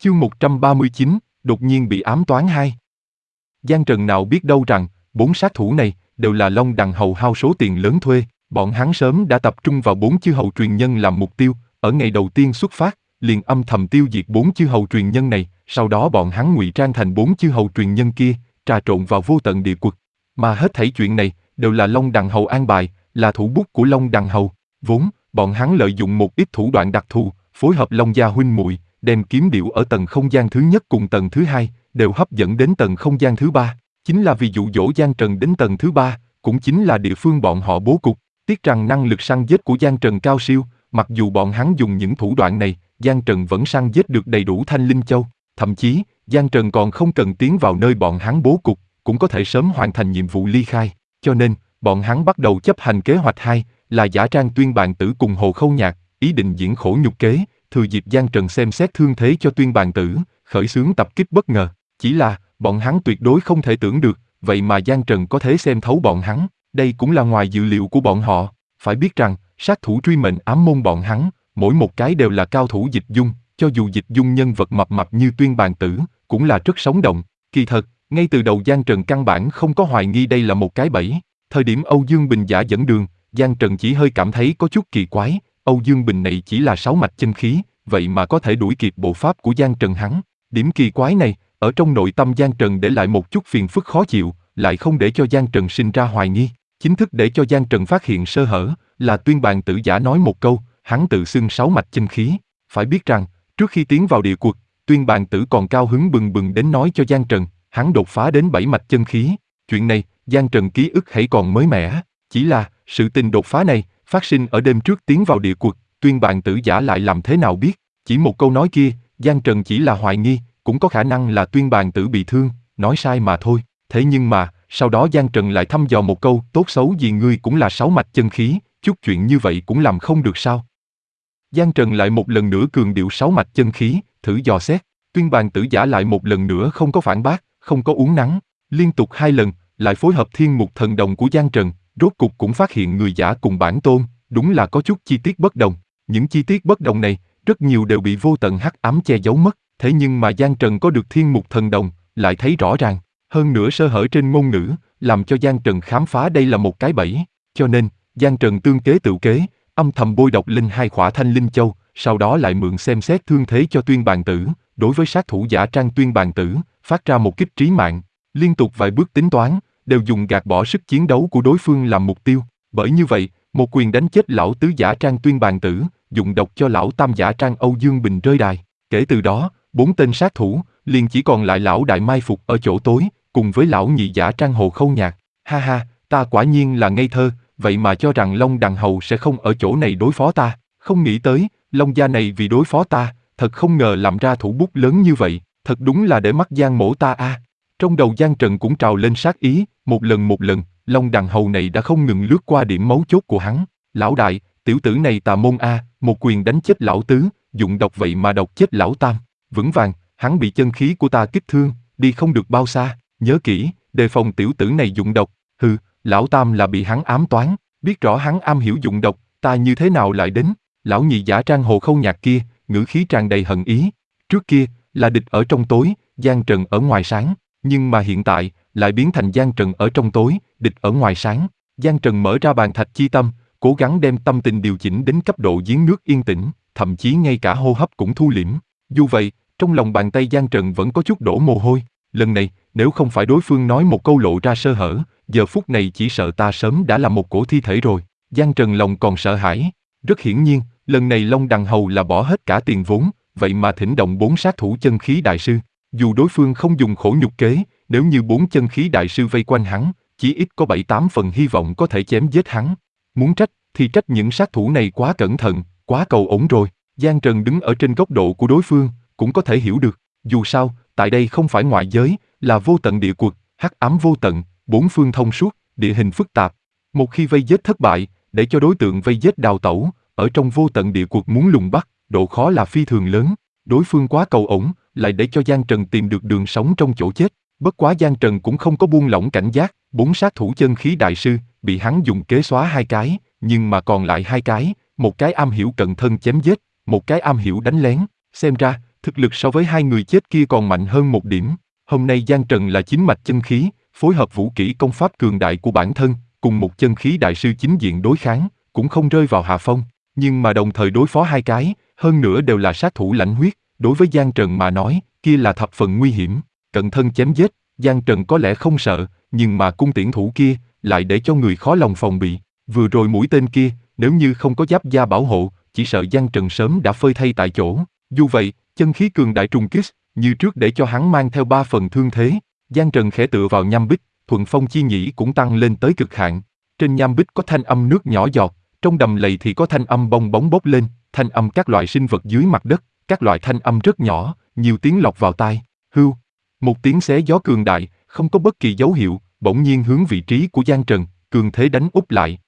Chương 139, đột nhiên bị ám toán 2. Giang Trần nào biết đâu rằng, 4 sát thủ này đều là Long Đằng Hầu hao số tiền lớn thuê, bọn hắn sớm đã tập trung vào 4 chư hầu truyền nhân làm mục tiêu, ở ngày đầu tiên xuất phát, liền âm thầm tiêu diệt 4 chư hầu truyền nhân này, sau đó bọn hắn ngụy trang thành 4 chư hầu truyền nhân kia, trà trộn vào vô tận địa quật. Mà hết thảy chuyện này đều là Long Đằng Hầu an bài, là thủ bút của Long Đằng Hầu. Vốn, bọn hắn lợi dụng một ít thủ đoạn đặc thù, phối hợp Long gia huynh muội, đem kiếm điểu ở tầng không gian thứ nhất cùng tầng thứ hai đều hấp dẫn đến tầng không gian thứ ba, chính là vì dụ dỗ Giang Trần đến tầng thứ ba, cũng chính là địa phương bọn họ bố cục. Tiếc rằng năng lực săn giết của Giang Trần cao siêu, mặc dù bọn hắn dùng những thủ đoạn này, Giang Trần vẫn săn giết được đầy đủ Thanh Linh Châu, thậm chí, Giang Trần còn không cần tiến vào nơi bọn hắn bố cục, cũng có thể sớm hoàn thành nhiệm vụ ly khai, cho nên, bọn hắn bắt đầu chấp hành kế hoạch 2, là giả trang Tuyên Bàn Tử cùng Hồ Khâu Nhạc, ý định diễn khổ nhục kế, thừa dịp Giang Trần xem xét thương thế cho Tuyên Bàn Tử, khởi xướng tập kích bất ngờ. Chỉ là, bọn hắn tuyệt đối không thể tưởng được, vậy mà Giang Trần có thể xem thấu bọn hắn, đây cũng là ngoài dự liệu của bọn họ. Phải biết rằng, sát thủ truy mệnh ám môn bọn hắn, mỗi một cái đều là cao thủ dịch dung, cho dù dịch dung nhân vật mập mạp như Tuyên Bàn Tử, cũng là rất sống động. Kỳ thật, ngay từ đầu Giang Trần căn bản không có hoài nghi đây là một cái bẫy. Thời điểm Âu Dương Bình giả dẫn đường, Giang Trần chỉ hơi cảm thấy có chút kỳ quái, Âu Dương Bình này chỉ là 6 mạch chân khí, vậy mà có thể đuổi kịp bộ pháp của Giang Trần hắn. Điểm kỳ quái này, ở trong nội tâm Giang Trần để lại một chút phiền phức khó chịu, lại không để cho Giang Trần sinh ra hoài nghi. Chính thức để cho Giang Trần phát hiện sơ hở, là Tuyên Bàn Tử giả nói một câu, hắn tự xưng 6 mạch chân khí. Phải biết rằng, trước khi tiến vào địa quật, Tuyên Bàn Tử còn cao hứng bừng bừng đến nói cho Giang Trần, hắn đột phá đến 7 mạch chân khí. Chuyện này, Giang Trần ký ức hãy còn mới mẻ, chỉ là, sự tình đột phá này, phát sinh ở đêm trước tiến vào địa quật, Tuyên Bàn Tử giả lại làm thế nào biết, chỉ một câu nói kia, Giang Trần chỉ là hoài nghi, cũng có khả năng là Tuyên Bàn Tử bị thương, nói sai mà thôi. Thế nhưng mà, sau đó Giang Trần lại thăm dò một câu, tốt xấu gì ngươi cũng là 6 mạch chân khí, chút chuyện như vậy cũng làm không được sao. Giang Trần lại một lần nữa cường điệu 6 mạch chân khí, thử dò xét, Tuyên Bàn Tử giả lại một lần nữa không có phản bác, không có uốn nắn, liên tục 2 lần, lại phối hợp thiên mục thần đồng của Giang Trần, rốt cục cũng phát hiện người giả cùng bản tôn, đúng là có chút chi tiết bất đồng. Những chi tiết bất đồng này, rất nhiều đều bị vô tận hắc ám che giấu mất, thế nhưng mà Giang Trần có được thiên mục thần đồng, lại thấy rõ ràng, hơn nữa sơ hở trên ngôn ngữ, làm cho Giang Trần khám phá đây là một cái bẫy, cho nên, Giang Trần tương kế tự kế, âm thầm bôi độc lên 2 khỏa Thanh Linh Châu, sau đó lại mượn xem xét thương thế cho Tuyên Bàn Tử, đối với sát thủ giả trang Tuyên Bàn Tử, phát ra một kích trí mạng, liên tục vài bước tính toán, đều dùng gạt bỏ sức chiến đấu của đối phương làm mục tiêu, bởi như vậy, một quyền đánh chết lão tứ giả trang Tuyên Bàn Tử, dùng độc cho lão tam giả trang Âu Dương Bình rơi đài. Kể từ đó, 4 tên sát thủ, liền chỉ còn lại lão đại mai phục ở chỗ tối, cùng với lão nhị giả trang Hồ Khâu Nhạc. Ha ha, ta quả nhiên là ngây thơ, vậy mà cho rằng Long Đằng Hầu sẽ không ở chỗ này đối phó ta, không nghĩ tới, Long gia này vì đối phó ta, thật không ngờ làm ra thủ bút lớn như vậy, thật đúng là để mắt Giang mổ ta a. Trong đầu Giang Trần cũng trào lên sát ý, một lần, Long Đằng Hầu này đã không ngừng lướt qua điểm mấu chốt của hắn. Lão đại, tiểu tử này tà môn a, một quyền đánh chết lão tứ, dụng độc vậy mà độc chết lão tam. Vững vàng, hắn bị chân khí của ta kích thương, đi không được bao xa, nhớ kỹ, đề phòng tiểu tử này dụng độc. Hừ, lão tam là bị hắn ám toán, biết rõ hắn am hiểu dụng độc, ta như thế nào lại đến. Lão nhị giả trang Hồ Khâu Nhạc kia, ngữ khí tràn đầy hận ý. Trước kia, là địch ở trong tối, Giang Trần ở ngoài sáng, nhưng mà hiện tại, lại biến thành Giang Trần ở trong tối, địch ở ngoài sáng. Giang Trần mở ra bàn thạch chi tâm, cố gắng đem tâm tình điều chỉnh đến cấp độ giếng nước yên tĩnh, thậm chí ngay cả hô hấp cũng thu liễm. Dù vậy, trong lòng bàn tay Giang Trần vẫn có chút đổ mồ hôi. Lần này, nếu không phải đối phương nói một câu lộ ra sơ hở, giờ phút này chỉ sợ ta sớm đã là một cổ thi thể rồi. Giang Trần lòng còn sợ hãi. Rất hiển nhiên, lần này Long Đằng Hầu là bỏ hết cả tiền vốn, vậy mà thỉnh động 4 sát thủ chân khí đại sư. Dù đối phương không dùng khổ nhục kế, nếu như 4 chân khí đại sư vây quanh hắn, chỉ ít có 7-8 phần hy vọng có thể chém giết hắn. Muốn trách, thì trách những sát thủ này quá cẩn thận, quá cầu ổn rồi. Giang Trần đứng ở trên góc độ của đối phương, cũng có thể hiểu được. Dù sao, tại đây không phải ngoại giới, là vô tận địa quật, hắc ám vô tận, 4 phương thông suốt, địa hình phức tạp. Một khi vây giết thất bại, để cho đối tượng vây giết đào tẩu, ở trong vô tận địa quật muốn lùng bắt, độ khó là phi thường lớn. Đối phương quá cầu ổn, lại để cho Giang Trần tìm được đường sống trong chỗ chết. Bất quá Giang Trần cũng không có buông lỏng cảnh giác, 4 sát thủ chân khí đại sư, bị hắn dùng kế xóa 2 cái, nhưng mà còn lại 2 cái, một cái am hiểu cận thân chém giết, một cái am hiểu đánh lén. Xem ra, Thực lực so với hai người chết kia còn mạnh hơn một điểm. Hôm nay Giang Trần là chính mạch chân khí, phối hợp vũ kỹ công pháp cường đại của bản thân, cùng một chân khí đại sư chính diện đối kháng, cũng không rơi vào hạ phong. Nhưng mà đồng thời đối phó hai cái, hơn nữa đều là sát thủ lãnh huyết, đối với Giang Trần mà nói, kia là thập phần nguy hiểm. Cận thân chém giết, Giang Trần có lẽ không sợ, nhưng mà cung tiễn thủ kia, lại để cho người khó lòng phòng bị. Vừa rồi mũi tên kia, nếu như không có giáp da bảo hộ, chỉ sợ Giang Trần sớm đã phơi thay tại chỗ. Dù vậy, chân khí cường đại trùng kích, như trước để cho hắn mang theo 3 phần thương thế. Giang Trần khẽ tựa vào nham bích, thuận phong chi nhĩ cũng tăng lên tới cực hạn. Trên nham bích có thanh âm nước nhỏ giọt, trong đầm lầy thì có thanh âm bong bóng bốc lên, thanh âm các loại sinh vật dưới mặt đất, các loại thanh âm rất nhỏ, nhiều tiếng lọt vào tai. Hưu, một tiếng xé gió cường đại, không có bất kỳ dấu hiệu, bỗng nhiên hướng vị trí của Giang Trần, cường thế đánh úp lại,